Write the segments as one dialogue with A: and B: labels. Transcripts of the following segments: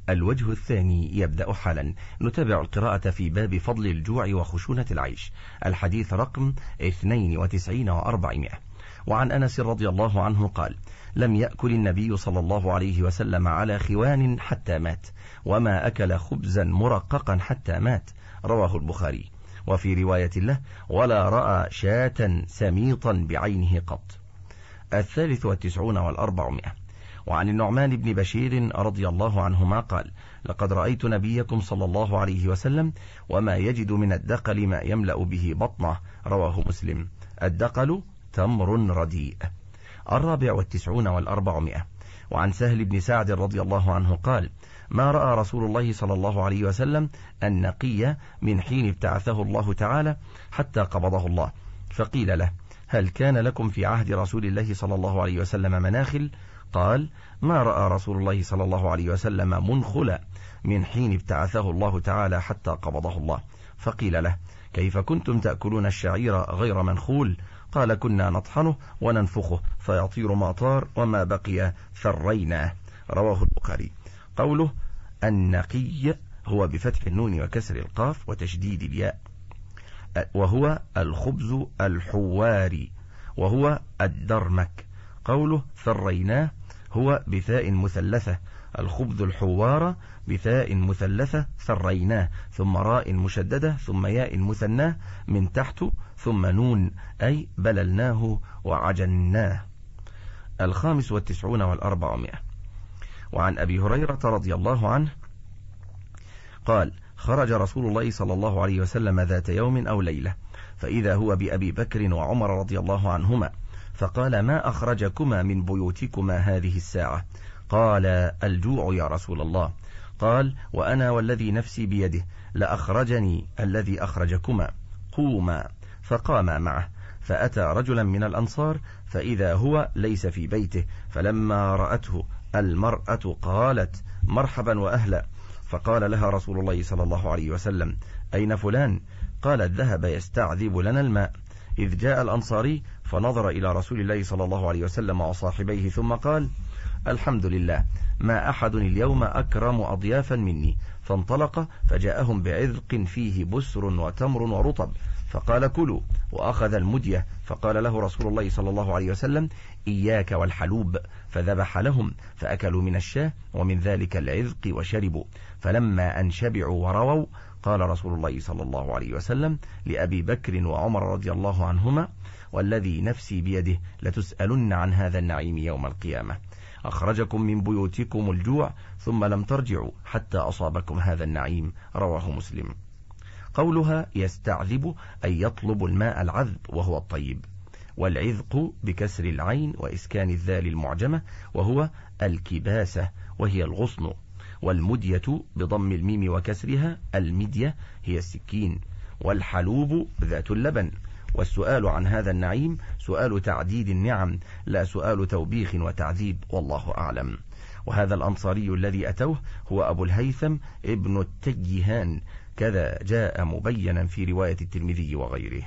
A: الوجه الثاني يبدأ حالا. نتابع القراءة في باب فضل الجوع وخشونة العيش، الحديث رقم 92 و400. وعن أنس رضي الله عنه قال: لم يأكل النبي صلى الله عليه وسلم على خوان حتى مات، وما أكل خبزا مرققا حتى مات، رواه البخاري. وفي رواية له: ولا رأى شاة سميطا بعينه قط. 93 و400. وعن النعمان بن بشير رضي الله عنهما قال: لقد رأيت نبيكم صلى الله عليه وسلم وما يجد من الدقل ما يملأ به بطنه، رواه مسلم. الدقل تمر رديء. 94 و400. وعن سهل بن سعد رضي الله عنه قال: ما رأى رسول الله صلى الله عليه وسلم النقي من حين ابتعثه الله تعالى حتى قبضه الله، فقيل له: هل كان لكم في عهد رسول الله صلى الله عليه وسلم مناخل؟ قال: ما رأى رسول الله صلى الله عليه وسلم منخلا من حين ابتعثه الله تعالى حتى قبضه الله، فقيل له: كيف كنتم تأكلون الشعير غير منخول؟ قال: كنا نطحنه وننفخه فيطير ما طار وما بقي ثريناه، رواه البخاري. قوله النقي هو بفتح النون وكسر القاف وتشديد الياء، وهو الخبز الحواري وهو الدرمك. قوله ثريناه هو بثاء مثلثة، الخبز الحوار بثاء مثلثة ثريناه، ثم راء مشددة ثم ياء مثناه من تحت ثم نون، أي بللناه وعجناه. 95 و400. وعن أبي هريرة رضي الله عنه قال: خرج رسول الله صلى الله عليه وسلم ذات يوم أو ليلة، فإذا هو بأبي بكر وعمر رضي الله عنهما، فقال: ما أخرجكما من بيوتكما هذه الساعة؟ قال: الجوع يا رسول الله. قال: وأنا والذي نفسي بيده لأخرجني الذي أخرجكما، قوما. فقاما معه، فأتى رجلا من الأنصار فإذا هو ليس في بيته، فلما رأته المرأة قالت: مرحبا وأهلا. فقال لها رسول الله صلى الله عليه وسلم: أين فلان؟ قالت: ذهب يستعذب لنا الماء. إذ جاء الأنصاري فنظر إلى رسول الله صلى الله عليه وسلم وصاحبيه ثم قال: الحمد لله، ما أحد اليوم أكرم أضيافا مني. فانطلق فجاءهم بعذق فيه بسر وتمر ورطب، فقال: كلوا. وأخذ المدية، فقال له رسول الله صلى الله عليه وسلم: إياك والحلوب. فذبح لهم فأكلوا من الشاه ومن ذلك العذق وشربوا. فلما أن شبعوا ورووا قال رسول الله صلى الله عليه وسلم لأبي بكر وعمر رضي الله عنهما: والذي نفسي بيده لتسألن عن هذا النعيم يوم القيامة. أخرجكم من بيوتكم الجوع ثم لم ترجعوا حتى أصابكم هذا النعيم، رواه مسلم. قولها يستعذب أي يطلب الماء العذب وهو الطيب، والعذق بكسر العين وإسكان الذال المعجمة وهو الكباسة وهي الغصن، والمدية بضم الميم وكسرها المدية هي السكين، والحلوب ذات اللبن. والسؤال عن هذا النعيم سؤال تعديد النعم لا سؤال توبيخ وتعذيب، والله أعلم. وهذا الأنصاري الذي أتوه هو أبو الهيثم ابن التيهان، كذا جاء مبينا في رواية الترمذي وغيره.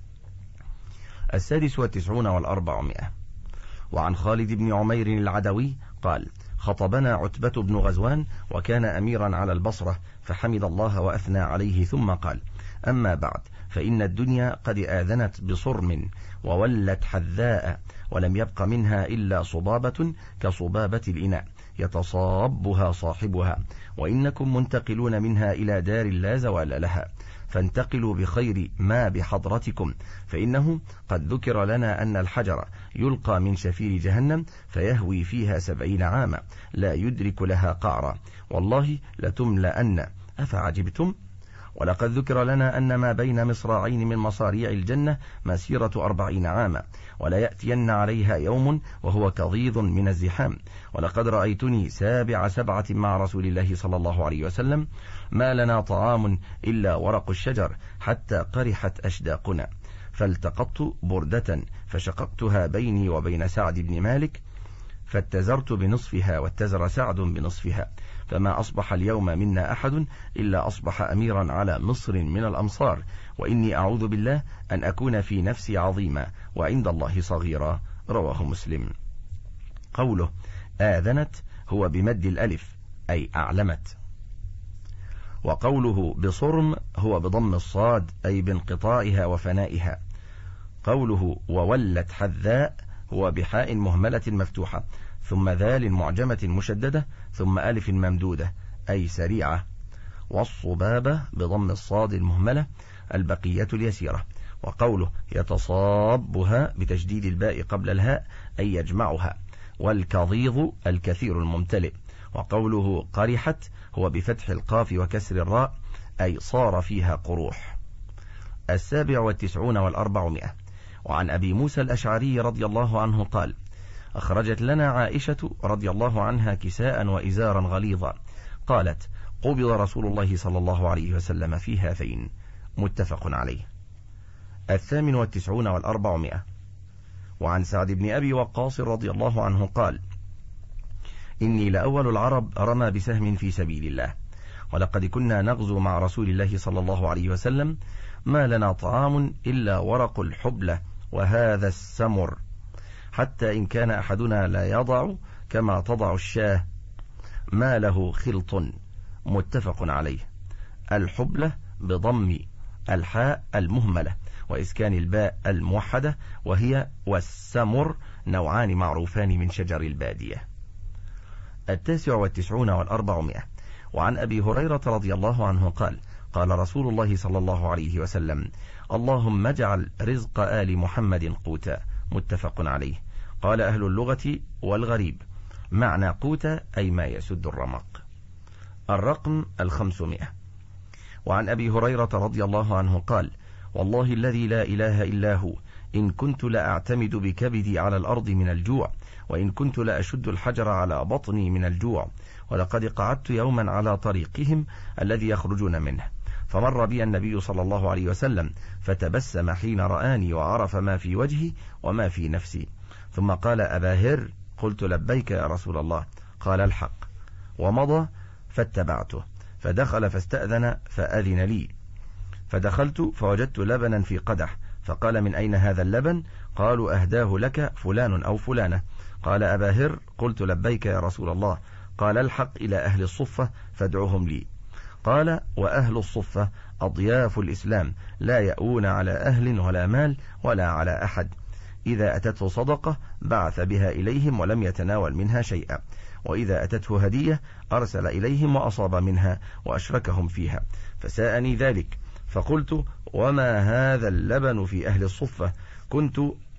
A: 96 و400. وعن خالد بن عمير العدوي قال: خطبنا عتبة بن غزوان وكان أميرا على البصرة، فحمد الله وأثنى عليه ثم قال: أما بعد، فإن الدنيا قد آذنت بصرم وولت حذاء، ولم يبق منها إلا صبابة كصبابة الإناء يتصابها صاحبها، وإنكم منتقلون منها إلى دار لا زوال لها، فانتقلوا بخير ما بحضرتكم، فإنه قد ذكر لنا أن الحجر يلقى من شفير جهنم فيهوي فيها 70 عاما لا يدرك لها قعرا، والله لتملأن، أفعجبتم؟ ولقد ذكر لنا أن ما بين مصراعين من مصاريع الجنة مسيرة 40 عاما، ولا يأتين عليها يوم وهو كظيظ من الزحام. ولقد رأيتني 7 مع رسول الله صلى الله عليه وسلم، ما لنا طعام إلا ورق الشجر حتى قرحت أشداقنا، فالتقطت بردة فشققتها بيني وبين سعد بن مالك، فاتزرت بنصفها واتزر سعد بنصفها، فما أصبح اليوم منا أحد إلا أصبح أميرا على مصر من الأمصار، وإني أعوذ بالله أن أكون في نفسي عظيما وعند الله صغيرا، رواه مسلم. قوله آذنت هو بمد الألف أي أعلمت. وقوله بصرم هو بضم الصاد أي بانقطاعها وفنائها. قوله وولت حذاء هو بحاء مهملة مفتوحة ثم ذال معجمة مشددة ثم ألف ممدودة أي سريعة. والصبابة بضم الصاد المهملة البقية اليسيرة. وقوله يتصابها بتشديد الباء قبل الهاء أي يجمعها. والكظيظ الكثير الممتلئ. وقوله قرحت هو بفتح القاف وكسر الراء أي صار فيها قروح. 97 و400. وعن أبي موسى الأشعري رضي الله عنه قال أخرجت لنا عائشة رضي الله عنها كساء وإزارا غليظا قالت قبض رسول الله صلى الله عليه وسلم في هذين. متفق عليه. 98 و400. وعن سعد بن أبي وقاص رضي الله عنه قال إني لأول العرب رمى بسهم في سبيل الله، ولقد كنا نغزو مع رسول الله صلى الله عليه وسلم ما لنا طعام إلا ورق الحبلة وهذا السمر، حتى إن كان أحدنا لا يضع كما تضع الشاه ما له خلط. متفق عليه. الحبلة بضم الحاء المهملة وإسكان الباء الموحدة، وهي والسمر نوعان معروفان من شجر البادية. 99 و400. وعن أبي هريرة رضي الله عنه قال قال رسول الله صلى الله عليه وسلم اللهم اجعل رزق آل محمد قوتا. متفق عليه. قال أهل اللغة والغريب معنى قوتا أي ما يسد الرمق. الرقم 500. وعن أبي هريرة رضي الله عنه قال والله الذي لا إله إلا هو إن كنت لأعتمد بكبدي على الأرض من الجوع، وإن كنت لأشد الحجر على بطني من الجوع، ولقد قعدت يوما على طريقهم الذي يخرجون منه، فمر بي النبي صلى الله عليه وسلم فتبسم حين رآني وعرف ما في وجهي وما في نفسي، ثم قال أبا هر، قلت لبيك يا رسول الله، قال الحق، ومضى فاتبعته، فدخل فاستأذن فأذن لي، فدخلت فوجدت لبنا في قدح، فقال من أين هذا اللبن؟ قالوا أهداه لك فلان أو فلانة. قال أبا هر، قلت لبيك يا رسول الله، قال الحق إلى أهل الصفة فادعهم لي. قال وأهل الصفة أضياف الإسلام لا يأوون على أهل ولا مال ولا على أحد، إذا أتته صدقة بعث بها إليهم ولم يتناول منها شيئا، وإذا أتته هدية أرسل إليهم وأصاب منها وأشركهم فيها، فساءني ذلك، فقلت وما هذا اللبن في أهل الصفة؟ كنت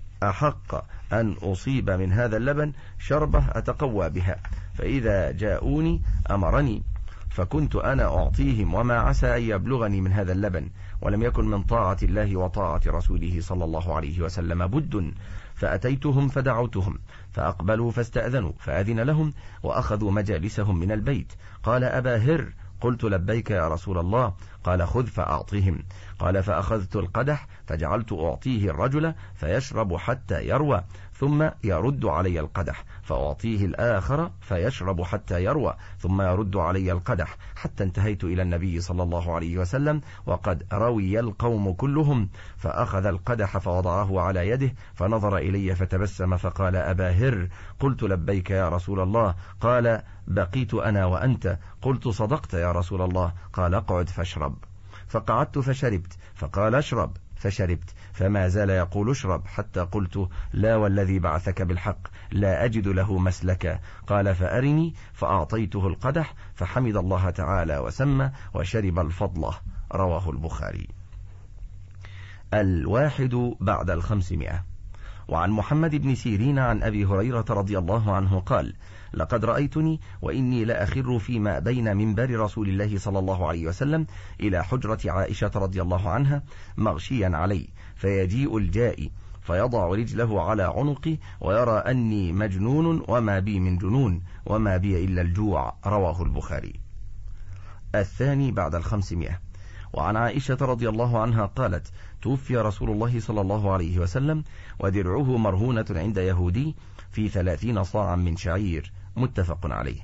A: أحق أن أصيب من هذا اللبن شربة أتقوى بها، فإذا جاءوني أمرني، فكنت أنا أعطيهم وما عسى أن يبلغني من هذا اللبن، ولم يكن من طاعة الله وطاعة رسوله صلى الله عليه وسلم بد، فأتيتهم فدعوتهم فأقبلوا فاستأذنوا فأذن لهم وأخذوا مجالسهم من البيت. قال أبا هر، قلت لبيك يا رسول الله، قال خذ فأعطهم. قال فأخذت القدح فجعلت أعطيه الرجل فيشرب حتى يروى، ثم يرد علي القدح فأعطيه الآخر فيشرب حتى يروى، ثم يرد علي القدح، حتى انتهيت إلى النبي صلى الله عليه وسلم وقد روي القوم كلهم، فأخذ القدح فوضعه على يده فنظر إلي فتبسم فقال أبا هر، قلت لبيك يا رسول الله، قال بقيت أنا وأنت، قلت صدقت يا رسول الله، قال اقعد فاشرب، فقعدت فشربت، فقال اشرب فشربت، فما زال يقول اشرب، حتى قلت لا والذي بعثك بالحق لا أجد له مسلكا، قال فأرني، فأعطيته القدح فحمد الله تعالى وسمى وشرب الفضلة. رواه البخاري. 101. وعن محمد بن سيرين عن أبي هريرة رضي الله عنه قال لقد رأيتني وإني لأخر فيما بين منبر رسول الله صلى الله عليه وسلم إلى حجرة عائشة رضي الله عنها مغشيا علي، فيجيء الجائي فيضع رجله على عنقي ويرى أني مجنون وما بي من جنون وما بي إلا الجوع. رواه البخاري. 500. وعن عائشة رضي الله عنها قالت توفي رسول الله صلى الله عليه وسلم ودرعه مرهونة عند يهودي في 30 صاعا من شعير. متفق عليه.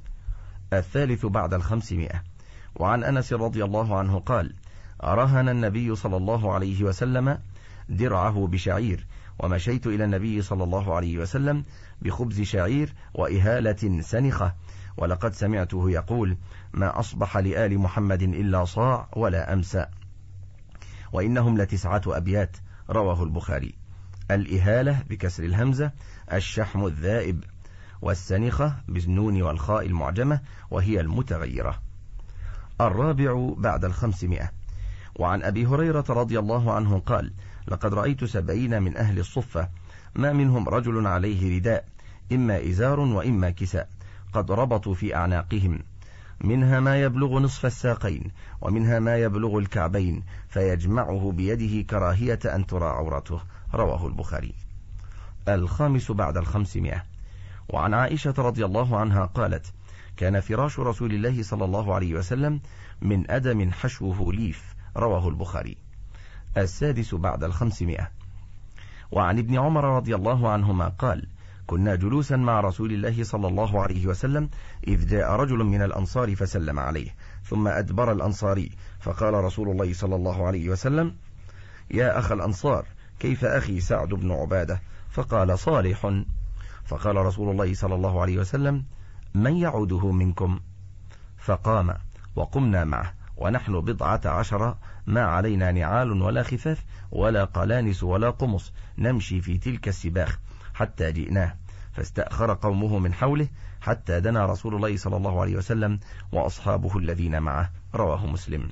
A: 500. وعن أنس رضي الله عنه قال رهن النبي صلى الله عليه وسلم درعه بشعير، ومشيت إلى النبي صلى الله عليه وسلم بخبز شعير وإهالة سنخة، ولقد سمعته يقول: ما أصبح لآل محمد إلا صاع ولا أمسى، وإنهم ل9 أبيات. رواه البخاري. الإهالة بكسر الهمزة الشحم الذائب، والسنخة بالنون والخاء المعجمة وهي المتغيرة. الرابع بعد 500. وعن أبي هريرة رضي الله عنه قال: لقد رأيت 70 من أهل الصفة ما منهم رجل عليه رداء، إما إزار وإما كساء، قد ربطوا في أعناقهم، منها ما يبلغ نصف الساقين ومنها ما يبلغ الكعبين، فيجمعه بيده كراهية أن ترى عورته. رواه البخاري. الخامس بعد 500. وعن عائشة رضي الله عنها قالت: كان فراش رسول الله صلى الله عليه وسلم من أدم حشوه ليف. رواه البخاري. السادس بعد 500. وعن ابن عمر رضي الله عنهما قال: كنا جلوسا مع رسول الله صلى الله عليه وسلم إذ جاء رجل من الأنصار فسلم عليه، ثم أدبر الأنصاري، فقال رسول الله صلى الله عليه وسلم: يا أخ الأنصار، كيف أخي سعد بن عبادة؟ فقال: صالح. فقال رسول الله صلى الله عليه وسلم: من يعوده منكم؟ فقام، وقمنا معه، ونحن 17، ما علينا نعال ولا خفاف ولا قلانس ولا قمص، نمشي في تلك السباخ حتى جئناه، فاستأخر قومه من حوله حتى دنا رسول الله صلى الله عليه وسلم وأصحابه الذين معه. رواه مسلم.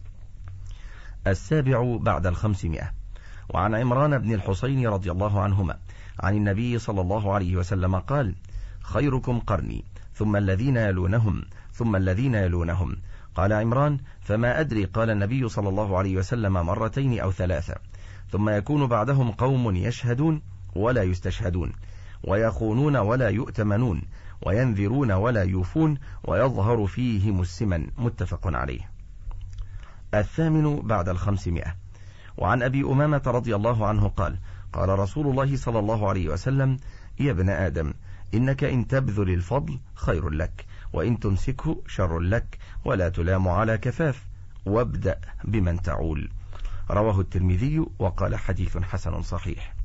A: السابع بعد 500. وعن عمران بن الحصين رضي الله عنهما عن النبي صلى الله عليه وسلم قال: خيركم قرني، ثم الذين يلونهم، ثم الذين يلونهم. قال عمران: فما أدري، قال النبي صلى الله عليه وسلم 2 أو 3، ثم يكون بعدهم قوم يشهدون ولا يستشهدون، ويخونون ولا يؤتمنون، وينذرون ولا يوفون، ويظهر فيهم السمن. متفق عليه. الثامن بعد 500. وعن أبي أمامة رضي الله عنه قال: قال رسول الله صلى الله عليه وسلم: يا ابن آدم، إنك إن تبذل الفضل خير لك، وإن تمسكه شر لك، ولا تلام على كفاف، وابدأ بمن تعول. رواه الترمذي وقال: حديث حسن صحيح.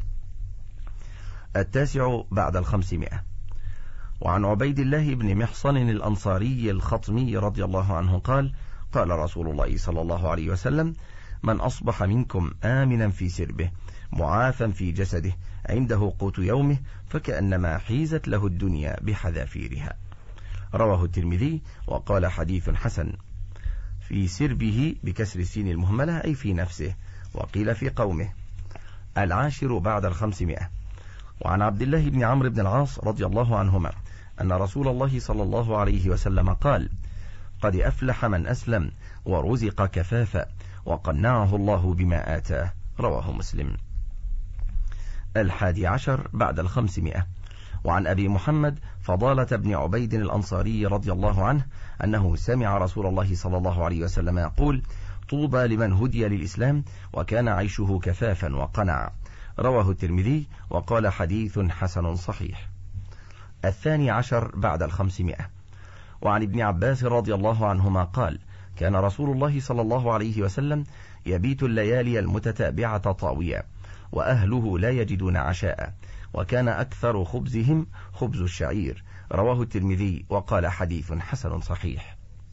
A: التاسع بعد 500. وعن عبيد الله بن محصن الأنصاري الخطمي رضي الله عنه قال: قال رسول الله صلى الله عليه وسلم: من أصبح منكم آمنا في سربه معافا في جسده عنده قوت يومه فكأنما حيزت له الدنيا بحذافيرها. رواه الترمذي وقال: حديث حسن. في سربه بكسر السين المهملة أي في نفسه، وقيل في قومه. العاشر بعد 500. وعن عبد الله بن عمرو بن العاص رضي الله عنهما أن رسول الله صلى الله عليه وسلم قال: قد أفلح من أسلم ورزق كفافا وقنعه الله بما آتاه. رواه مسلم. 11 بعد 500. وعن أبي محمد فضالة بن عبيد الأنصاري رضي الله عنه أنه سمع رسول الله صلى الله عليه وسلم يقول: طوبى لمن هدي للإسلام وكان عيشه كفافا وقنع. رواه الترمذي وقال: حديث حسن صحيح. 12 بعد 500. وعن ابن عباس رضي الله عنهما قال: كان رسول الله صلى الله عليه وسلم يبيت الليالي المتتابعة طاويا، وأهله لا يجدون عشاء، وكان أكثر خبزهم خبز الشعير. رواه الترمذي وقال: حديث حسن صحيح.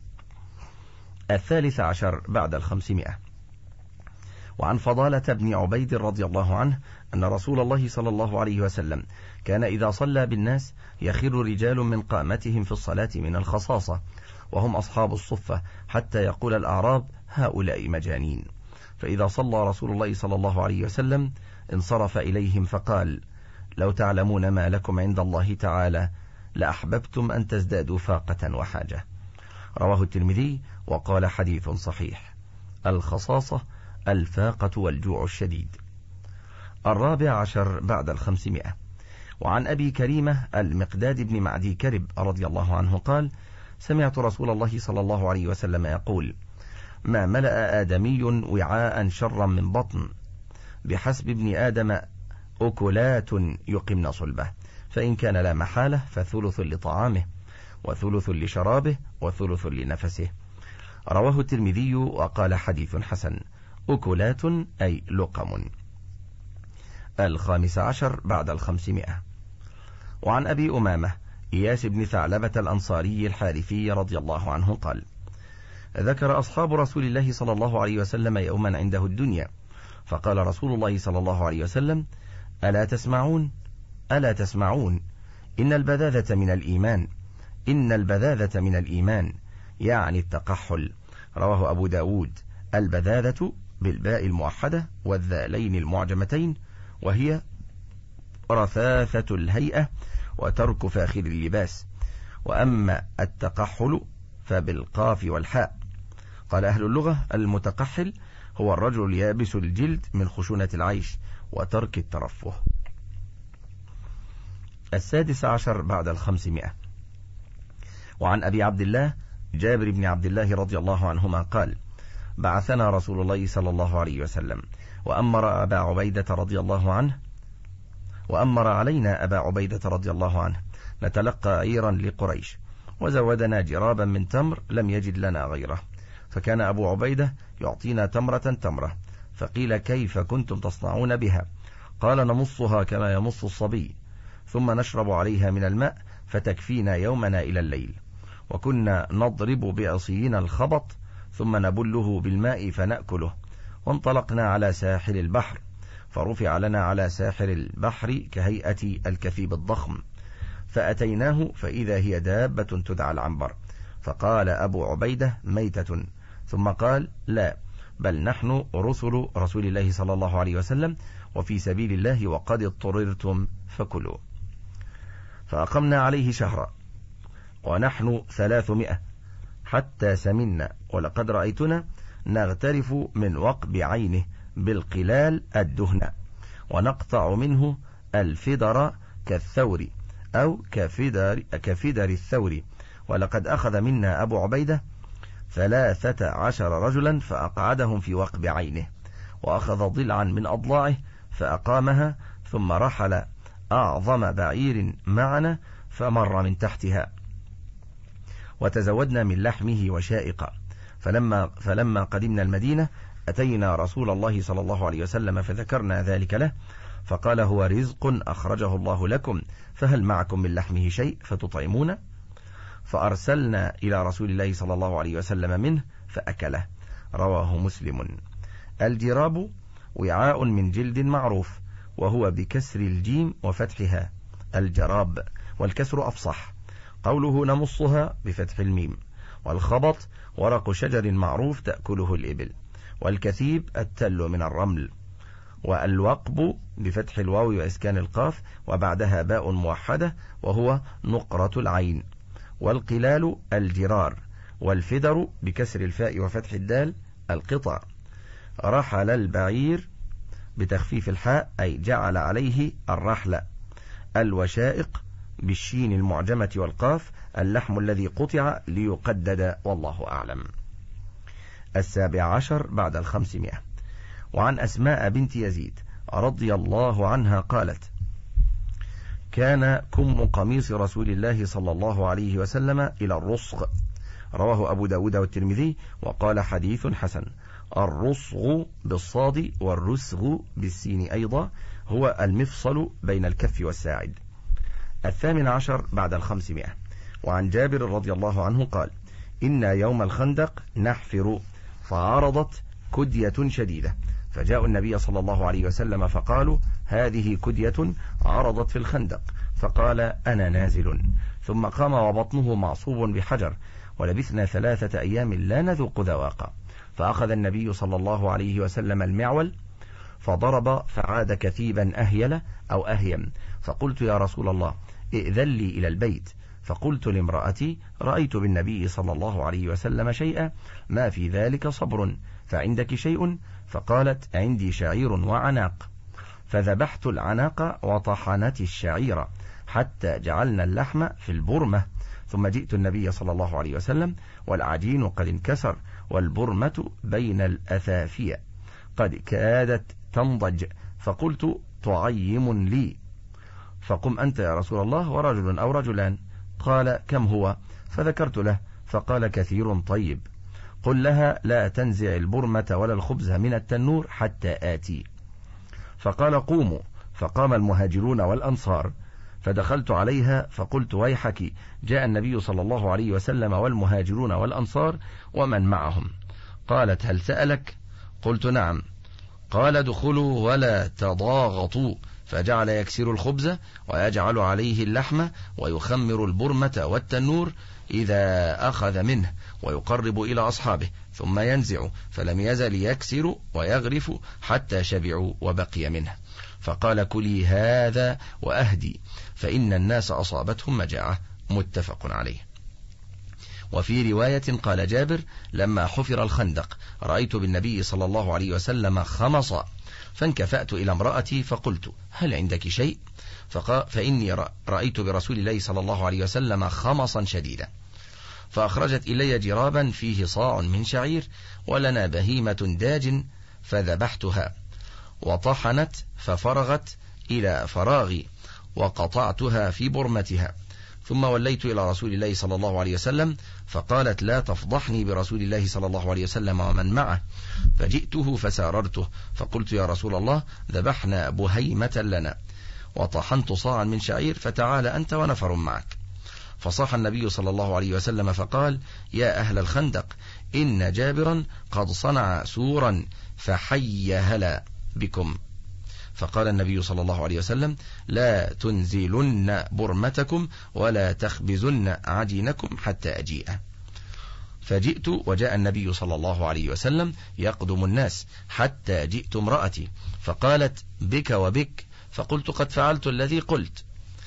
A: 13 بعد 500. وعن فضالة بن عبيد رضي الله عنه أن رسول الله صلى الله عليه وسلم كان إذا صلى بالناس يخر رجال من قامتهم في الصلاة من الخصاصة، وهم أصحاب الصفة، حتى يقول الأعراب: هؤلاء مجانين. فإذا صلى رسول الله صلى الله عليه وسلم انصرف إليهم فقال: لو تعلمون ما لكم عند الله تعالى لأحببتم أن تزدادوا فاقة وحاجة. رواه الترمذي وقال: حديث صحيح. الخصاصة الفاقة والجوع الشديد. 14 بعد 500. وعن أبي كريمة المقداد بن معدي كرب رضي الله عنه قال: سمعت رسول الله صلى الله عليه وسلم يقول: ما ملأ آدمي وعاء شرا من بطن، بحسب ابن آدم أكلات يقمن صلبه، فإن كان لا محالة فثلث لطعامه وثلث لشرابه وثلث لنفسه. رواه الترمذي وقال: حديث حسن. أكلات أي لقم. 15 بعد 500. وعن أبي أمامة إياس بن ثعلبة الأنصاري الحارثي رضي الله عنه قال: ذكر أصحاب رسول الله صلى الله عليه وسلم يوما عنده الدنيا، فقال رسول الله صلى الله عليه وسلم: ألا تسمعون ألا تسمعون إن البذاذة من الإيمان، إن البذاذة من الإيمان، يعني التقحل. رواه أبو داود. البذاذة بالباء الموحدة والذالين المعجمتين، وهي رثاثة الهيئة وترك فاخر اللباس. وأما التقحل فبالقاف والحاء. قال أهل اللغة: المتقحل هو الرجل اليابس الجلد من خشونة العيش وترك الترفه. 16 بعد 500. وعن أبي عبد الله جابر بن عبد الله رضي الله عنهما قال: بعثنا رسول الله صلى الله عليه وسلم وأمر علينا أبا عبيدة رضي الله عنه نتلقى عيرا لقريش، وزودنا جرابا من تمر لم يجد لنا غيره، فكان أبو عبيدة يعطينا تمرة، فقيل: كيف كنتم تصنعون بها؟ قال: نمصها كما يمص الصبي، ثم نشرب عليها من الماء فتكفينا يومنا إلى الليل. وكنا نضرب بعصينا الخبط ثم نبله بالماء فنأكله. وانطلقنا على ساحل البحر، فرفع لنا على ساحل البحر كهيئة الكثيب الضخم، فأتيناه فإذا هي دابة تدعى العنبر، فقال أبو عبيدة: ميتة. ثم قال: لا، بل نحن رسل رسول الله صلى الله عليه وسلم وفي سبيل الله وقد اضطررتم فكلوا. فأقمنا عليه شهرا ونحن 300 حتى سمنا، ولقد رأيتنا نغترف من وقب عينه بالقلال الدهن، ونقطع منه الفدر كالثور أو كفدر الثور. ولقد أخذ منا أبو عبيدة 13 رجلا فأقعدهم في وقب عينه، وأخذ ضلعا من أضلاعه فأقامها، ثم رحل أعظم بعير معنا فمر من تحتها، وتزودنا من لحمه وشائقا. فلما قدمنا المدينة أتينا رسول الله صلى الله عليه وسلم فذكرنا ذلك له، فقال: هو رزق أخرجه الله لكم، فهل معكم من لحمه شيء فتطعمون؟ فأرسلنا إلى رسول الله صلى الله عليه وسلم منه فأكله. رواه مسلم. الجراب وعاء من جلد معروف، وهو بكسر الجيم وفتحها الجراب، والكسر أفصح. قوله نمصها بفتح الميم. والخبط ورق شجر معروف تأكله الإبل. والكثيب التل من الرمل. والوقب بفتح الواو وإسكان القاف وبعدها باء موحدة، وهو نقرة العين. والقلال الجرار. والفدر بكسر الفاء وفتح الدال القطع. رحل البعير بتخفيف الحاء أي جعل عليه الرحل. الوشائق بالشين المعجمة والقاف اللحم الذي قطع ليقدد، والله أعلم. 17 بعد 500. وعن أسماء بنت يزيد رضي الله عنها قالت: كان كم قميص رسول الله صلى الله عليه وسلم إلى الرصغ. رواه أبو داود والترمذي وقال: حديث حسن. الرصغ بالصاد والرسغ بالسين أيضا هو المفصل بين الكف والساعد. 18 بعد 500. وعن جابر رضي الله عنه قال: إنا يوم الخندق نحفر، فعرضت كدية شديدة، فجاءوا النبي صلى الله عليه وسلم فقالوا: هذه كدية عرضت في الخندق، فقال: أنا نازل. ثم قام وبطنه معصوب بحجر، ولبثنا 3 أيام لا نذوق ذواقا. فأخذ النبي صلى الله عليه وسلم المعول فضرب فعاد كثيبا أهيل أو أهيم، فقلت: يا رسول الله ائذن لي إلى البيت. فقلت لامرأتي: رأيت بالنبي صلى الله عليه وسلم شيئا ما في ذلك صبر، فعندك شيء؟ فقالت: عندي شعير وعناق. فذبحت العناق وطحنت الشعير حتى جعلنا اللحم في البرمة، ثم جئت النبي صلى الله عليه وسلم والعجين قد انكسر والبرمة بين الأثافية قد كادت تنضج، فقلت: تعيم لي. فقم أنت يا رسول الله ورجل أو رجلان. قال: كم هو؟ فذكرت له، فقال: كثير طيب. قل لها: لا تنزع البرمة ولا الخبز من التنور حتى آتي. فقال: قوموا. فقام المهاجرون والأنصار، فدخلت عليها فقلت ويحك، جاء النبي صلى الله عليه وسلم والمهاجرون والأنصار ومن معهم. قالت هل سألك؟ قلت نعم. قال ادخلوا ولا تضاغطوا، فجعل يكسر الخبز ويجعل عليه اللحم ويخمر البرمة والتنور إذا أخذ منه ويقرب إلى أصحابه ثم ينزع، فلم يزل يكسر ويغرف حتى شبعوا وبقي منه. فقال كلي هذا وأهدي، فإن الناس أصابتهم مجاعة. متفق عليه. وفي رواية قال جابر لما حفر الخندق رأيت بالنبي صلى الله عليه وسلم خمصا، فانكفأت إلى امرأتي فقلت هل عندك شيء؟ فإني رأيت برسول الله صلى الله عليه وسلم خمصا شديدا. فأخرجت إلي جرابا فيه صاع من شعير ولنا بهيمة داج، فذبحتها وطحنت ففرغت إلى فراغي وقطعتها في برمتها، ثم وليت إلى رسول الله صلى الله عليه وسلم فقالت لا تفضحني برسول الله صلى الله عليه وسلم ومن معه. فجئته فساررته فقلت يا رسول الله ذبحنا بهيمة لنا وطحنت صاعا من شعير، فتعال أنت ونفر معك. فصاح النبي صلى الله عليه وسلم فقال يا أهل الخندق إن جابرا قد صنع سورا فحي هلا بكم. فقال النبي صلى الله عليه وسلم لا تنزلن برمتكم ولا تخبزن عجينكم حتى أجيء. فجئت وجاء النبي صلى الله عليه وسلم يقدم الناس حتى جئت امرأتي فقالت بك وبك، فقلت قد فعلت الذي قلت.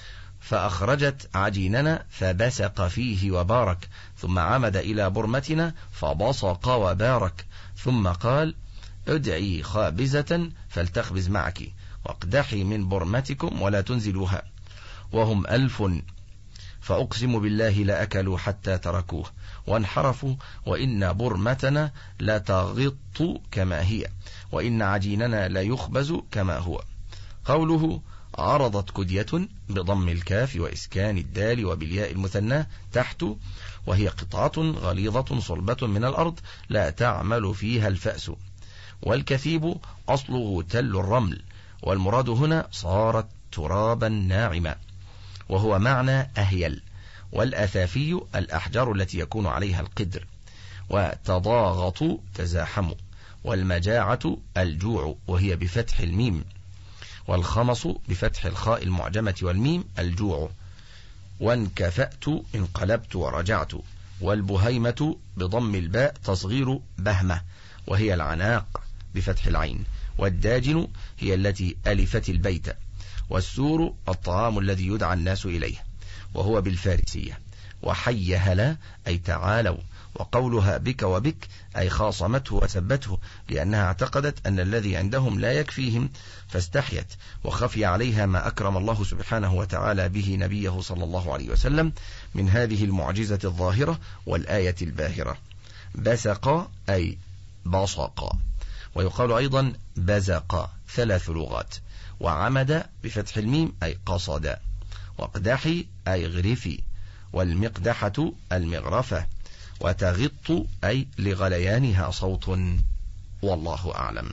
A: فأخرجت عجيننا فبسق فيه وبارك، ثم عمد إلى برمتنا فبصق وبارك، ثم قال ادعي خابزة فلتخبز معك واقدحي من برمتكم ولا تنزلوها، وهم 1000 فأقسم بالله لأكلوا حتى تركوه وانحرفوا، وإن برمتنا لتغط كما هي وإن عجيننا لا يخبز كما هو. قوله عرضت كدية بضم الكاف وإسكان الدال وبالياء المثنى تحت، وهي قطعة غليظة صلبة من الأرض لا تعمل فيها الفأس. والكثيب أصله تل الرمل، والمراد هنا صارت ترابا ناعما، وهو معنى أهيل. والأثافي الأحجار التي يكون عليها القدر. وتضاغطوا تزاحموا. والمجاعة الجوع وهي بفتح الميم، والخمص بفتح الخاء المعجمة والميم الجوع. وانكفأت انقلبت ورجعت. والبهيمة بضم الباء تصغير بهمة وهي العناق بفتح العين. والداجن هي التي ألفت البيت. والسور الطعام الذي يدعى الناس إليه وهو بالفارسية. وحي هلا أي تعالوا. وقولها بك وبك أي خاصمته وثبته، لأنها اعتقدت أن الذي عندهم لا يكفيهم فاستحيت، وخفي عليها ما أكرم الله سبحانه وتعالى به نبيه صلى الله عليه وسلم من هذه المعجزة الظاهرة والآية الباهرة. بسق أي بصق، ويقال أيضا بزق، 3 لغات. وعمد بفتح الميم أي قصد. واقدحي أي غرفي. والمقدحة المغرفة. وتغط أي لغليانها صوت. والله أعلم.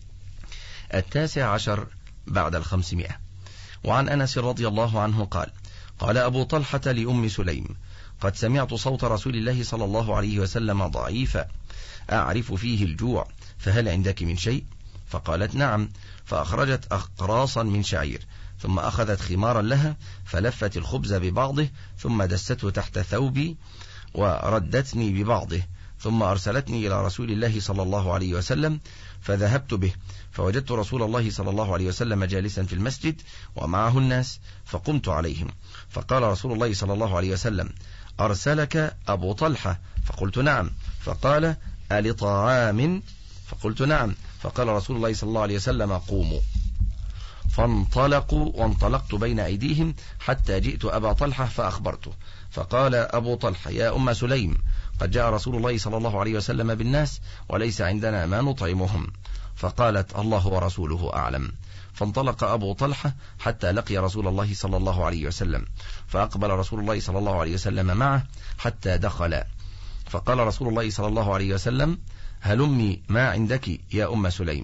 A: 19 بعد 500. وعن أنس رضي الله عنه قال قال أبو طلحة لأم سليم قد سمعت صوت رسول الله صلى الله عليه وسلم ضعيفا أعرف فيه الجوع، فهل عندك من شيء؟ فقالت نعم. فأخرجت أقراصا من شعير، ثم أخذت خمارا لها فلفت الخبز ببعضه ثم دسته تحت ثوبي وردتني ببعضه، ثم أرسلتني إلى رسول الله صلى الله عليه وسلم فذهبت به، فوجدت رسول الله صلى الله عليه وسلم جالسا في المسجد ومعه الناس، فقمت عليهم، فقال رسول الله صلى الله عليه وسلم أرسلك أبو طلحة؟ فقلت نعم. فقال ألطعام؟ فقلت نعم. فقال رسول الله صلى الله عليه وسلم قوموا. فانطلقوا وانطلقت بين أيديهم حتى جئت أبا طلحة فأخبرته، فقال أبو طلحة يا أم سليم قد جاء رسول الله صلى الله عليه وسلم بالناس وليس عندنا ما نطعمهم. فقالت الله ورسوله أعلم. فانطلق أبو طلحة حتى لقي رسول الله صلى الله عليه وسلم، فأقبل رسول الله صلى الله عليه وسلم معه حتى دخل، فقال رسول الله صلى الله عليه وسلم هلمي ما عندك يا أم سليم،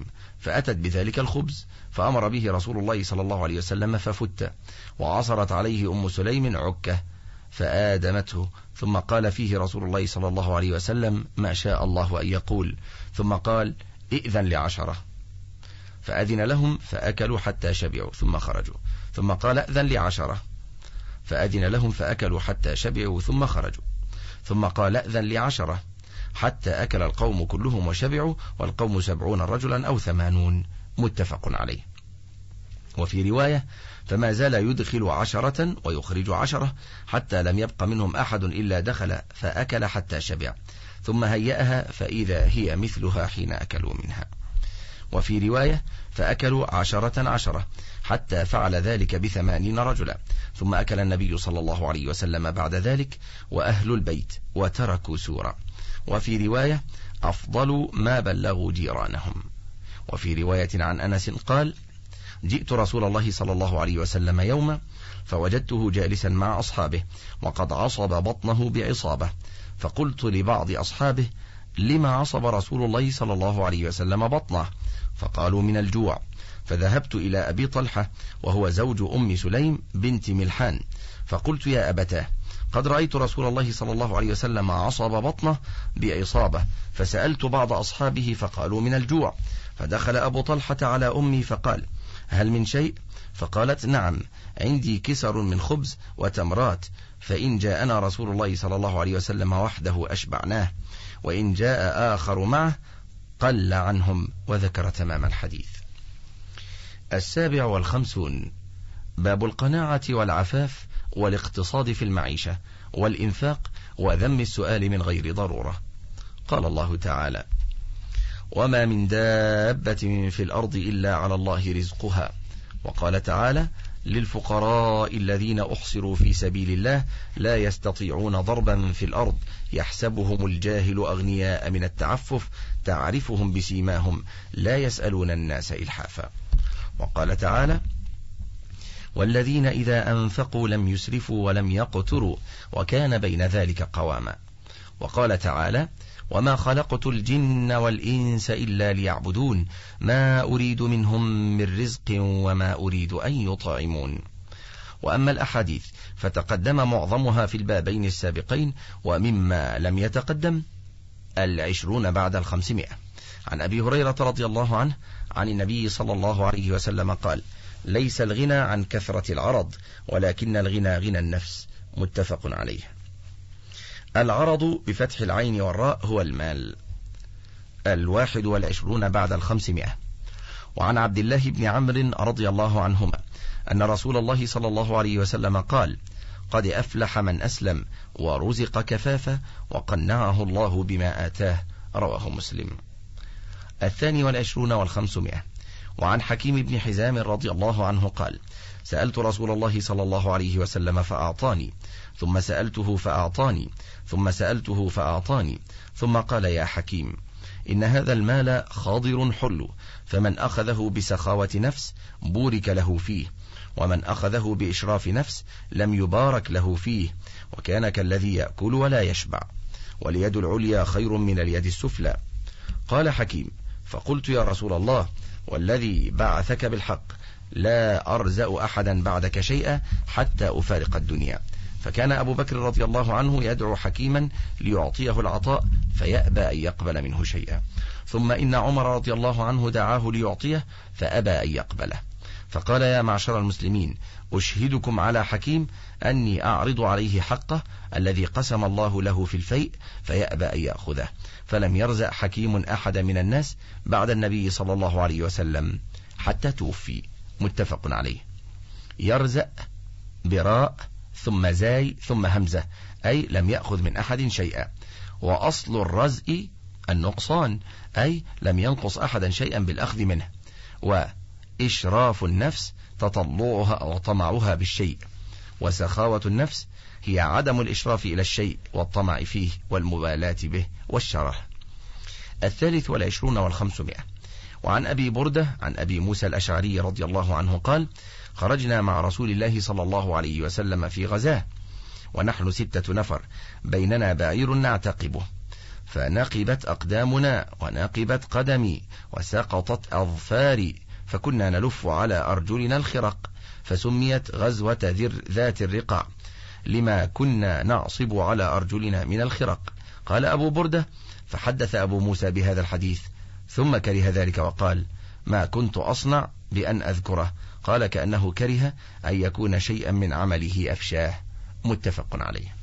A: فأتت بذلك الخبز، فأمر به رسول الله صلى الله عليه وسلم ففت، وعصرت عليه أم سليم عكة فآدمته، ثم قال فيه رسول الله صلى الله عليه وسلم ما شاء الله أن يقول، ثم قال ائذن ل10، فأذن لهم فأكلوا حتى شبعوا ثم خرجوا، ثم قال ائذن ل10، فأذن لهم فأكلوا حتى شبعوا ثم خرجوا، ثم قال ائذن ل10 حتى أكل القوم كلهم وشبعوا، والقوم 70 رجلا أو 80، متفق عليه. وفي رواية فما زال يدخل 10 ويخرج 10 حتى لم يبق منهم أحد إلا دخل فأكل حتى شبع، ثم هيأها فإذا هي مثلها حين أكلوا منها. وفي رواية فأكلوا 10 حتى فعل ذلك ب80 رجلا، ثم أكل النبي صلى الله عليه وسلم بعد ذلك وأهل البيت وتركوا سورا. وفي رواية أفضل ما بلغوا جيرانهم. وفي رواية عن أنس قال جئت رسول الله صلى الله عليه وسلم يوما فوجدته جالسا مع أصحابه وقد عصب بطنه بعصابة، فقلت لبعض أصحابه لما عصب رسول الله صلى الله عليه وسلم بطنه؟ فقالوا من الجوع. فذهبت إلى أبي طلحة وهو زوج أم سليم بنت ملحان، فقلت يا أبتاه قد رأيت رسول الله صلى الله عليه وسلم عصب بطنه بعصابة، فسألت بعض أصحابه فقالوا من الجوع. فدخل أبو طلحة على أمي فقال هل من شيء؟ فقالت نعم عندي كسر من خبز وتمرات، فإن جاءنا رسول الله صلى الله عليه وسلم وحده أشبعناه، وإن جاء آخر معه قل عنهم، وذكر تمام الحديث. 57 باب القناعة والعفاف والاقتصاد في المعيشة والإنفاق وذم السؤال من غير ضرورة. قال الله تعالى وما من دابة في الأرض إلا على الله رزقها. وقال تعالى للفقراء الذين أحصروا في سبيل الله لا يستطيعون ضربا في الأرض يحسبهم الجاهل أغنياء من التعفف تعرفهم بسيماهم لا يسألون الناس إلحافا. وقال تعالى والذين إذا أنفقوا لم يسرفوا ولم يقتروا وكان بين ذلك قواما. وقال تعالى وما خلقت الجن والإنس إلا ليعبدون ما أريد منهم من رزق وما أريد أن يطعمون. وأما الأحاديث فتقدم معظمها في البابين السابقين، ومما لم يتقدم 20 بعد 500. عن أبي هريرة رضي الله عنه عن النبي صلى الله عليه وسلم قال ليس الغنى عن كثرة العرض ولكن الغنى غنى النفس، متفق عليه. العرض بفتح العين والراء هو المال. 21 بعد 500. وعن عبد الله بن عمرو رضي الله عنهما أن رسول الله صلى الله عليه وسلم قال قد أفلح من أسلم ورزق كفافا وقنعه الله بما آتاه، رواه مسلم. 22 و500. وعن حكيم بن حزام رضي الله عنه قال سألت رسول الله صلى الله عليه وسلم فأعطاني، ثم سألته فأعطاني، ثم سألته فأعطاني، ثم قال يا حكيم إن هذا المال خاضر حل، فمن أخذه بسخاوة نفس بورك له فيه، ومن أخذه بإشراف نفس لم يبارك له فيه، وكان كالذي يأكل ولا يشبع، واليد العليا خير من اليد السفلى. قال حكيم فقلت يا رسول الله والذي بعثك بالحق لا أرزأ أحدا بعدك شيئا حتى أفارق الدنيا. فكان أبو بكر رضي الله عنه يدعو حكيما ليعطيه العطاء فيأبى أن يقبل منه شيئا، ثم إن عمر رضي الله عنه دعاه ليعطيه فأبى أن يقبله، فقال يا معشر المسلمين أشهدكم على حكيم أني أعرض عليه حقه الذي قسم الله له في الفيء فيأبى أن يأخذه، فلم يرزق حكيم أحد من الناس بعد النبي صلى الله عليه وسلم حتى توفي، متفق عليه. يرزق براء ثم زاي ثم همزة، أي لم يأخذ من أحد شيئا. وأصل الرزق النقصان، أي لم ينقص أحدا شيئا بالأخذ منه. وإشراف النفس تطلعها وطمعها بالشيء، وسخاوة النفس هي عدم الإشراف إلى الشيء والطمع فيه والمبالاة به والشره. 23 و500. وعن أبي بردة عن أبي موسى الأشعري رضي الله عنه قال خرجنا مع رسول الله صلى الله عليه وسلم في غزاه ونحن 6 نفر، بيننا بعير نعتقبه، فنقبت أقدامنا ونقبت قدمي وسقطت أظفاري، فكنا نلف على أرجلنا الخرق، فسميت غزوة ذات الرقاع لما كنا نعصب على أرجلنا من الخرق. قال أبو بردة: فحدث أبو موسى بهذا الحديث ثم كره ذلك وقال: ما كنت أصنع بأن أذكره. قال: كأنه كره أن يكون شيئا من عمله أفشاه. متفق عليه.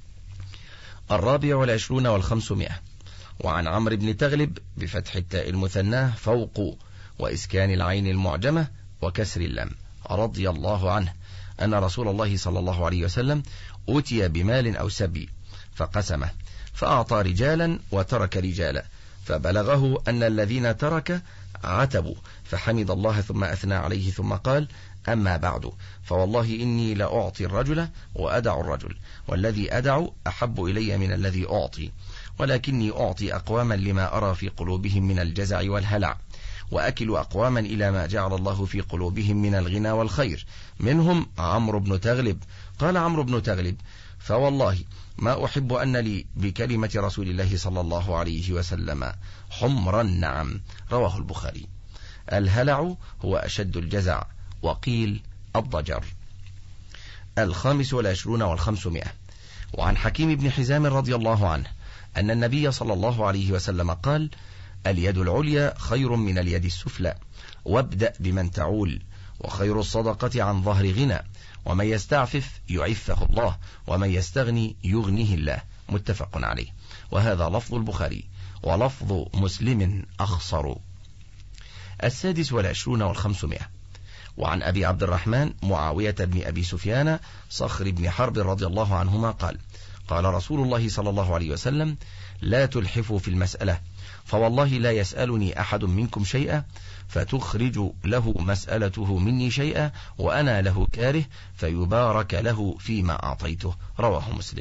A: 24 و500. وعن عمرو بن تغلب بفتح التاء المثناه فوق وإسكان العين المعجمة وكسر اللام رضي الله عنه أن رسول الله صلى الله عليه وسلم أوتي بمال أو سبي فقسمه، فأعطى رجالا وترك رجالا، فبلغه أن الذين ترك عتبوا، فحمد الله ثم أثنى عليه ثم قال: أما بعد، فوالله إني لأعطي الرجل وأدع الرجل، والذي أدع أحب إلي من الذي أعطي، ولكني أعطي أقواما لما أرى في قلوبهم من الجزع والهلع، وأكل أقواما إلى ما جعل الله في قلوبهم من الغنى والخير، منهم عمرو بن تغلب. قال عمرو بن تغلب: فوالله ما أحب أن لي بكلمة رسول الله صلى الله عليه وسلم حمر النعم. رواه البخاري. الهلع هو أشد الجزع، وقيل الضجر. 25 و500. وعن حكيم بن حزام رضي الله عنه أن النبي صلى الله عليه وسلم قال: اليد العليا خير من اليد السفلى، وابدأ بمن تعول، وخير الصدقة عن ظهر غنى، ومن يستعفف يعفه الله، ومن يستغني يغنيه الله. متفق عليه. وهذا لفظ البخاري، ولفظ مسلم أخصر. 26 و500. وعن أبي عبد الرحمن معاوية بن أبي سفيان صخر بن حرب رضي الله عنهما قال: قال رسول الله صلى الله عليه وسلم: لا تلحفوا في المسألة، فوالله لا يسألني أحد منكم شيئا فتخرج له مسألته مني شيئا وأنا له كاره، فيبارك له فيما أعطيته. رواه مسلم.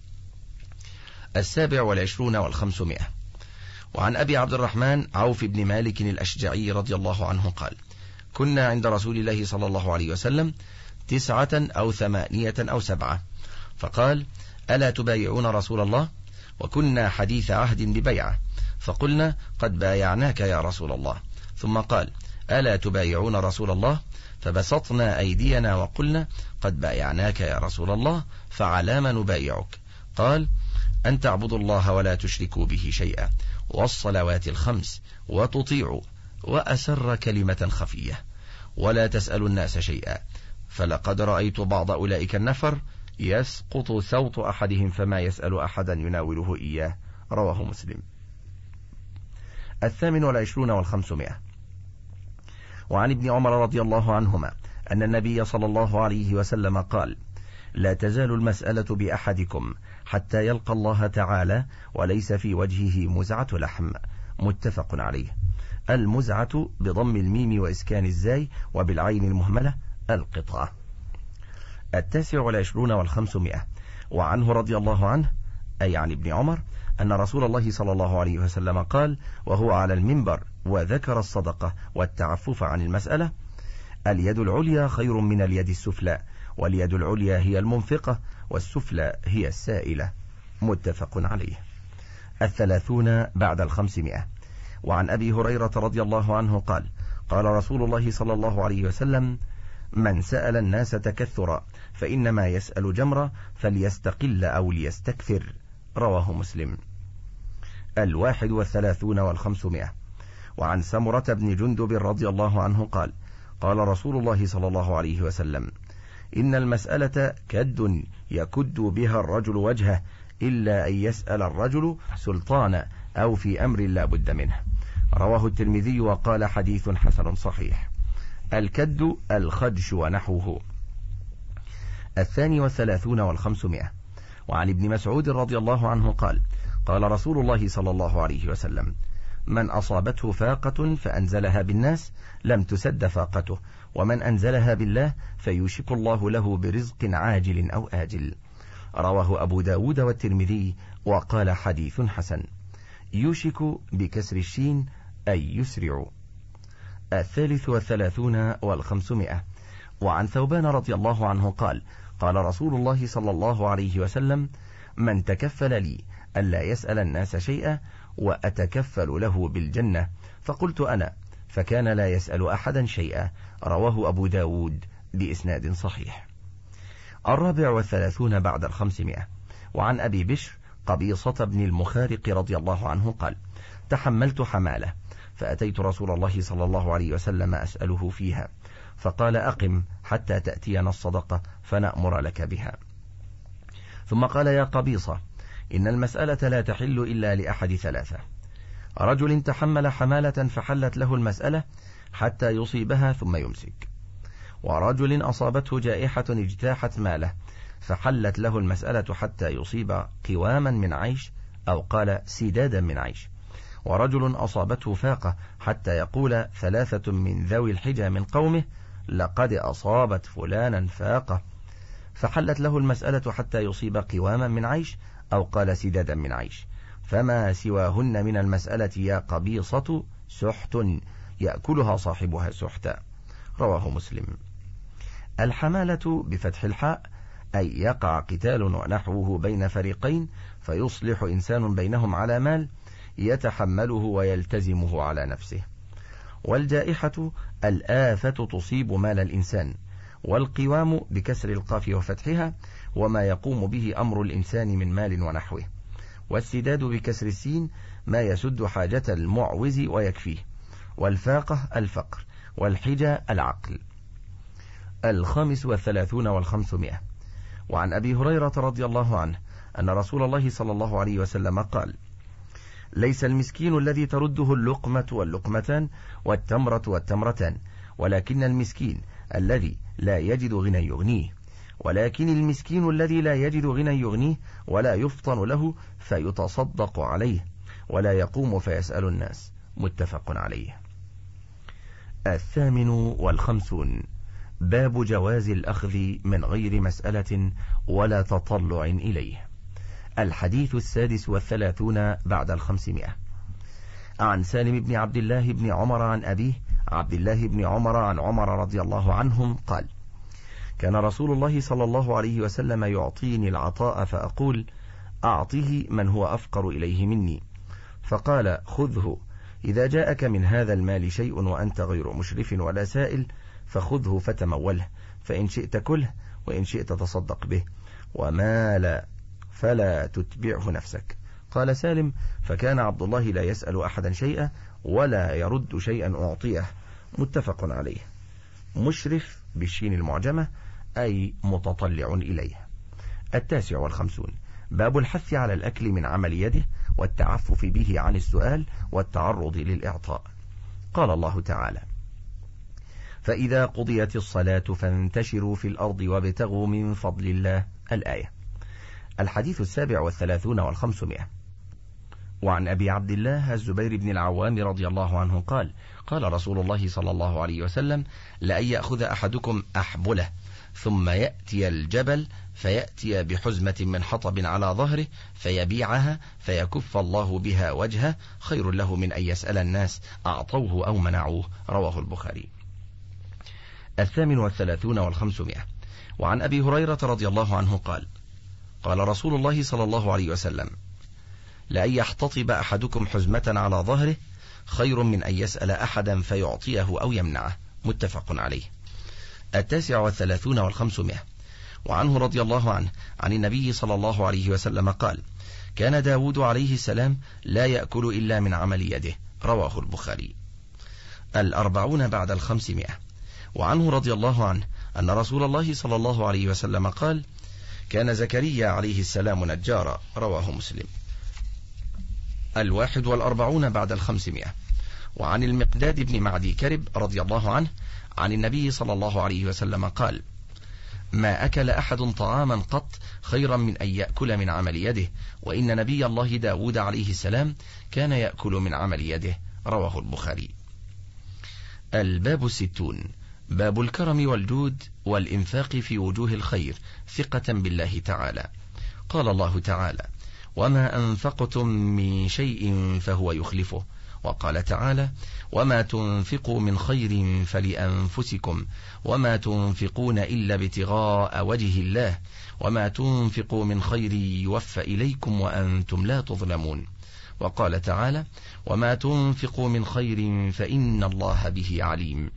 A: 27 و500. وعن أبي عبد الرحمن عوف بن مالك الأشجعي رضي الله عنه قال: كنا عند رسول الله صلى الله عليه وسلم 9 أو 8 أو 7، فقال: ألا تبايعون رسول الله؟ وكنا حديث عهد ببيعة، فقلنا: قد بايعناك يا رسول الله. ثم قال: ألا تبايعون رسول الله؟ فبسطنا أيدينا وقلنا: قد بايعناك يا رسول الله، فعلى ما نبايعك؟ قال: أن تعبدوا الله ولا تشركوا به شيئا، والصلوات الخمس، وتطيعوا، وأسر كلمة خفية، ولا تسألوا الناس شيئا، فلقد رأيت بعض أولئك النفر يسقط سوط أحدهم فما يسأل أحدا يناوله إياه. رواه مسلم. 28 و500. وعن ابن عمر رضي الله عنهما أن النبي صلى الله عليه وسلم قال: لا تزال المسألة بأحدكم حتى يلقى الله تعالى وليس في وجهه مزعة لحم. متفق عليه. المزعة بضم الميم وإسكان الزاي وبالعين المهملة القطعة. 29 و500. وعنه رضي الله عنه أي عن ابن عمر أن رسول الله صلى الله عليه وسلم قال وهو على المنبر وذكر الصدقة والتعفف عن المسألة: اليد العليا خير من اليد السفلى، واليد العليا هي المنفقة، والسفلى هي السائلة. متفق عليه. 30 بعد 500. وعن أبي هريرة رضي الله عنه قال: قال رسول الله صلى الله عليه وسلم: من سأل الناس تكثرا فإنما يسأل جمرا، فليستقل أو ليستكثر. رواه مسلم. 31 و500. وعن سمرة بن جندب رضي الله عنه قال: قال رسول الله صلى الله عليه وسلم: إن المسألة كد يكد بها الرجل وجهه، إلا أن يسأل الرجل سلطانا أو في أمر لا بد منه. رواه الترمذي وقال: حديث حسن صحيح. الكد الخدش ونحوه. 32 و500. وعن ابن مسعود رضي الله عنه قال: قال رسول الله صلى الله عليه وسلم: من أصابته فاقة فأنزلها بالناس لم تسد فاقته، ومن أنزلها بالله فيوشك الله له برزق عاجل أو آجل. رواه أبو داود والترمذي وقال: حديث حسن. يوشك بكسر الشين أي يسرع. 33 و500. وعن ثوبان رضي الله عنه قال: قال رسول الله صلى الله عليه وسلم: من تكفل لي ألا يسأل الناس شيئا وأتكفل له بالجنة، فقلت أنا، فكان لا يسأل أحدا شيئا. رواه أبو داود بإسناد صحيح. 34 بعد 500. وعن أبي بشر قبيصة بن المخارق رضي الله عنه قال: تحملت حمالة فأتيت رسول الله صلى الله عليه وسلم أسأله فيها، فقال: أقم حتى تأتينا الصدقة فنأمر لك بها. ثم قال: يا قبيصة، إن المسألة لا تحل إلا لأحد ثلاثة: رجل تحمل حمالة فحلت له المسألة حتى يصيبها ثم يمسك، ورجل أصابته جائحة اجتاحت ماله فحلت له المسألة حتى يصيب قواما من عيش، أو قال سدادا من عيش، ورجل أصابته فاقة حتى يقول 3 من ذوي الحجى من قومه: لقد أصابت فلانا فاقة، فحلت له المسألة حتى يصيب قواما من عيش، أو قال سدادا من عيش. فما سواهن من المسألة يا قبيصة سحت يأكلها صاحبها سحتا. رواه مسلم. الحمالة بفتح الحاء أي يقع قتال ونحوه بين فريقين فيصلح إنسان بينهم على مال يتحمله ويلتزمه على نفسه. والجائحة الآفة تصيب مال الإنسان. والقوام بكسر القاف وفتحها وما يقوم به أمر الإنسان من مال ونحوه. والسداد بكسر السين ما يسد حاجة المعوز ويكفيه. والفاقة الفقر. والحجى العقل. 35 و500. وعن أبي هريرة رضي الله عنه أن رسول الله صلى الله عليه وسلم قال: ليس المسكين الذي ترده اللقمة واللقمتان والتمرة والتمرتان، ولكن المسكين الذي لا يجد غنى يغنيه، ولكن المسكين الذي لا يجد غنى يغنيه ولا يفطن له فيتصدق عليه ولا يقوم فيسأل الناس. متفق عليه. 58. باب جواز الأخذ من غير مسألة ولا تطلع إليه. الحديث 36 بعد 500. عن سالم بن عبد الله بن عمر عن أبيه عبد الله بن عمر عن عمر رضي الله عنهم قال: كان رسول الله صلى الله عليه وسلم يعطيني العطاء فأقول: أعطه من هو أفقر إليه مني، فقال: خذه، إذا جاءك من هذا المال شيء وأنت غير مشرف ولا سائل فخذه فتموله، فإن شئت كله وإن شئت تصدق به، وما لا فلا تتبعه نفسك. قال سالم: فكان عبد الله لا يسأل أحدا شيئا ولا يرد شيئا أعطيه. متفق عليه. مشرف بالشين المعجمة أي متطلع إليه. 59. باب الحث على الأكل من عمل يده والتعفف به عن السؤال والتعرض للإعطاء. قال الله تعالى: فإذا قضيت الصلاة فانتشروا في الأرض وابتغوا من فضل الله. الآية. الحديث 37 و500. وعن أبي عبد الله الزبير بن العوام رضي الله عنه قال: قال رسول الله صلى الله عليه وسلم: لأن يأخذ أحدكم أحبله ثم يأتي الجبل فيأتي بحزمة من حطب على ظهره فيبيعها فيكف الله بها وجهه خير له من أن يسأل الناس أعطوه أو منعوه. رواه البخاري. 38 و500. وعن أبي هريرة رضي الله عنه قال: قال رسول الله صلى الله عليه وسلم: لأن يحتطب أحدكم حزمة على ظهره خير من أن يسأل أحدا فيعطيه أو يمنعه. متفق عليه. 39 و500. وعنه رضي الله عنه عن النبي صلى الله عليه وسلم قال: كان داود عليه السلام لا يأكل إلا من عمل يده. رواه البخاري. 40 بعد 500. وعنه رضي الله عنه أن رسول الله صلى الله عليه وسلم قال: كان زكريا عليه السلام نجارا. رواه مسلم. 41 بعد 500. وعن المقداد بن معدي كرب رضي الله عنه عن النبي صلى الله عليه وسلم قال: ما أكل أحد طعاما قط خيرا من أن يأكل من عمل يده، وإن نبي الله داود عليه السلام كان يأكل من عمل يده. رواه البخاري. الباب 60. باب الكرم والجود والإنفاق في وجوه الخير ثقة بالله تعالى. قال الله تعالى: وما أنفقتم من شيء فهو يخلفه وقال تعالى: وما تنفقوا من خير فلأنفسكم وما تنفقون إلا ابتغاء وجه الله وما تنفقوا من خير يوفى إليكم وأنتم لا تظلمون. وقال تعالى: وما تنفقوا من خير فإن الله به عليم.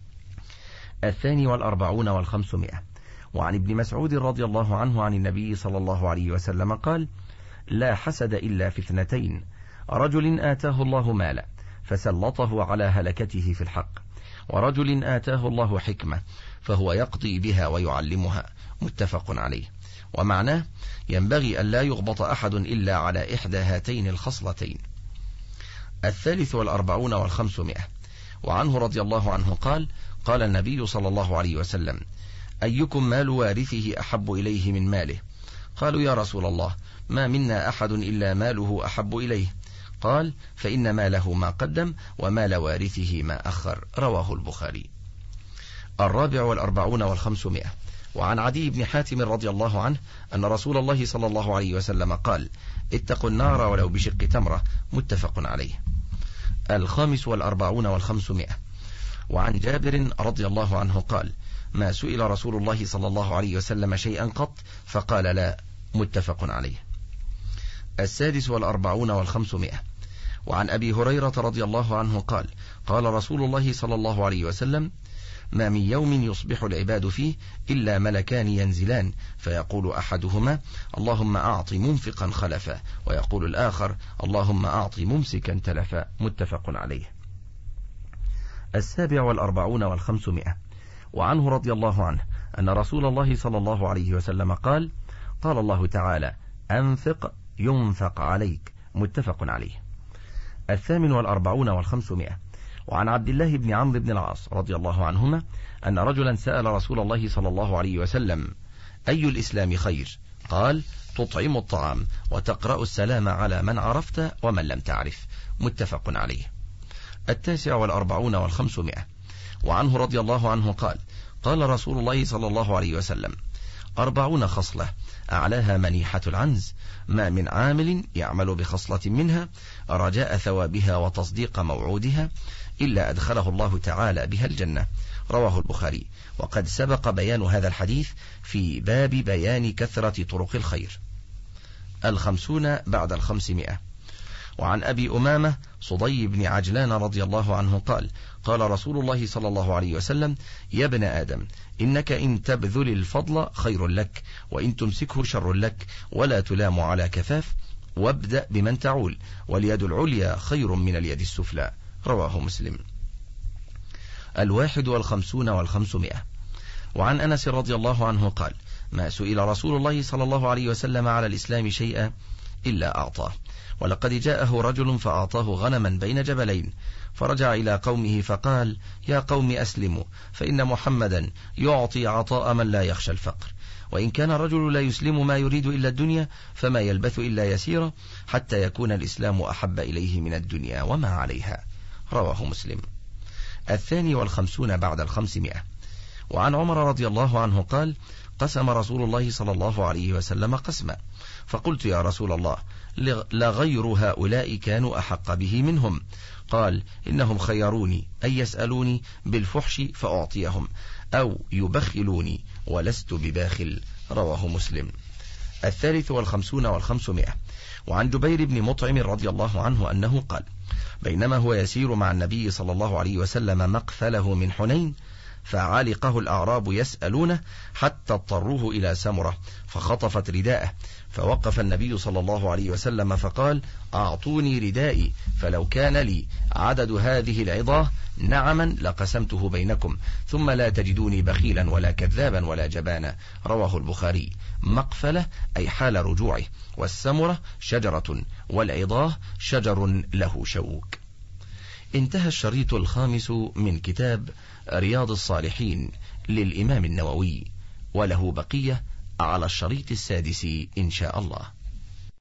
A: 42 و500. وعن ابن مسعود رضي الله عنه عن النبي صلى الله عليه وسلم قال: لا حسد إلا في 2: رجل آتاه الله مالا فسلطه على هلكته في الحق، ورجل آتاه الله حكمة فهو يقضي بها ويعلمها. متفق عليه. ومعناه: ينبغي أن لا يغبط أحد إلا على إحدى هاتين الخصلتين. 43 و500. وعنه رضي الله عنه قال: قال النبي صلى الله عليه وسلم: أيكم مال وارثه أحب إليه من ماله؟ قالوا: يا رسول الله، ما منا أحد إلا ماله أحب إليه. قال: فإن ماله ما قدم ومال وارثه ما أخر. رواه البخاري. 44 و500. وعن عدي بن حاتم رضي الله عنه أن رسول الله صلى الله عليه وسلم قال: اتقوا النار ولو بشق تمرة. متفق عليه. 45 و500. وعن جابر رضي الله عنه قال: ما سئل رسول الله صلى الله عليه وسلم شيئا قط فقال لا. متفق عليه. 46 و500. وعن أبي هريرة رضي الله عنه قال: قال رسول الله صلى الله عليه وسلم: ما من يوم يصبح العباد فيه إلا ملكان ينزلان، فيقول أحدهما: اللهم أعط منفقا خلفا، ويقول الآخر: اللهم أعط ممسكا تلفا. متفق عليه. 47 و500. وعنه رضي الله عنه أن رسول الله صلى الله عليه وسلم قال: قال الله تعالى: أنفق ينفق عليك. متفق عليه. 48 و500. وعن عبد الله بن عمرو بن العاص رضي الله عنهما أن رجلا سأل رسول الله صلى الله عليه وسلم: أي الإسلام خير؟ قال: تطعم الطعام وتقرأ السلام على من عرفت ومن لم تعرف. متفق عليه. 49 و500. وعنه رضي الله عنه قال: قال رسول الله صلى الله عليه وسلم: 40 خصلة أعلاها منيحة العنز، ما من عامل يعمل بخصلة منها رجاء ثوابها وتصديق موعودها إلا أدخله الله تعالى بها الجنة. رواه البخاري. وقد سبق بيان هذا الحديث في باب بيان كثرة طرق الخير. 50 بعد 500. وعن أبي أمامة صدي بن عجلان رضي الله عنه قال: قال رسول الله صلى الله عليه وسلم: يا ابن آدم، إنك إن تبذل الفضل خير لك، وإن تمسكه شر لك، ولا تلام على كفاف، وابدأ بمن تعول، واليد العليا خير من اليد السفلى. رواه مسلم. 51 و500. وعن أنس رضي الله عنه قال: ما سئل رسول الله صلى الله عليه وسلم على الإسلام شيئا إلا أعطاه، ولقد جاءه رجل فأعطاه غنما بين جبلين، فرجع إلى قومه فقال: يا قوم أسلموا، فإن محمدا يعطي عطاء من لا يخشى الفقر، وإن كان الرجل لا يسلم ما يريد إلا الدنيا فما يلبث إلا يسيرا حتى يكون الإسلام أحب إليه من الدنيا وما عليها. رواه مسلم. 52 بعد 500. وعن عمر رضي الله عنه قال: قسم رسول الله صلى الله عليه وسلم قسما، فقلت: يا رسول الله، لغير هؤلاء كانوا أحق به منهم. قال: إنهم خيروني أن يسألوني بالفحش فأعطيهم، أو يبخلوني ولست بباخل. رواه مسلم. 53 و500. وعن جبير بن مطعم رضي الله عنه أنه قال: بينما هو يسير مع النبي صلى الله عليه وسلم مقفله من حنين، فعالقه الأعراب يسألونه حتى اضطروه إلى سمرة فخطفت رداءه، فوقف النبي صلى الله عليه وسلم فقال: أعطوني ردائي، فلو كان لي عدد هذه العظاه نعما لقسمته بينكم، ثم لا تجدوني بخيلا ولا كذابا ولا جبانا. رواه البخاري. مقفلة أي حال رجوعه، والسمرة شجرة، والعظاه شجر له شوك. انتهى الشريط 5 من كتاب رياض الصالحين للإمام النووي، وله بقية على الشريط 6 إن شاء الله.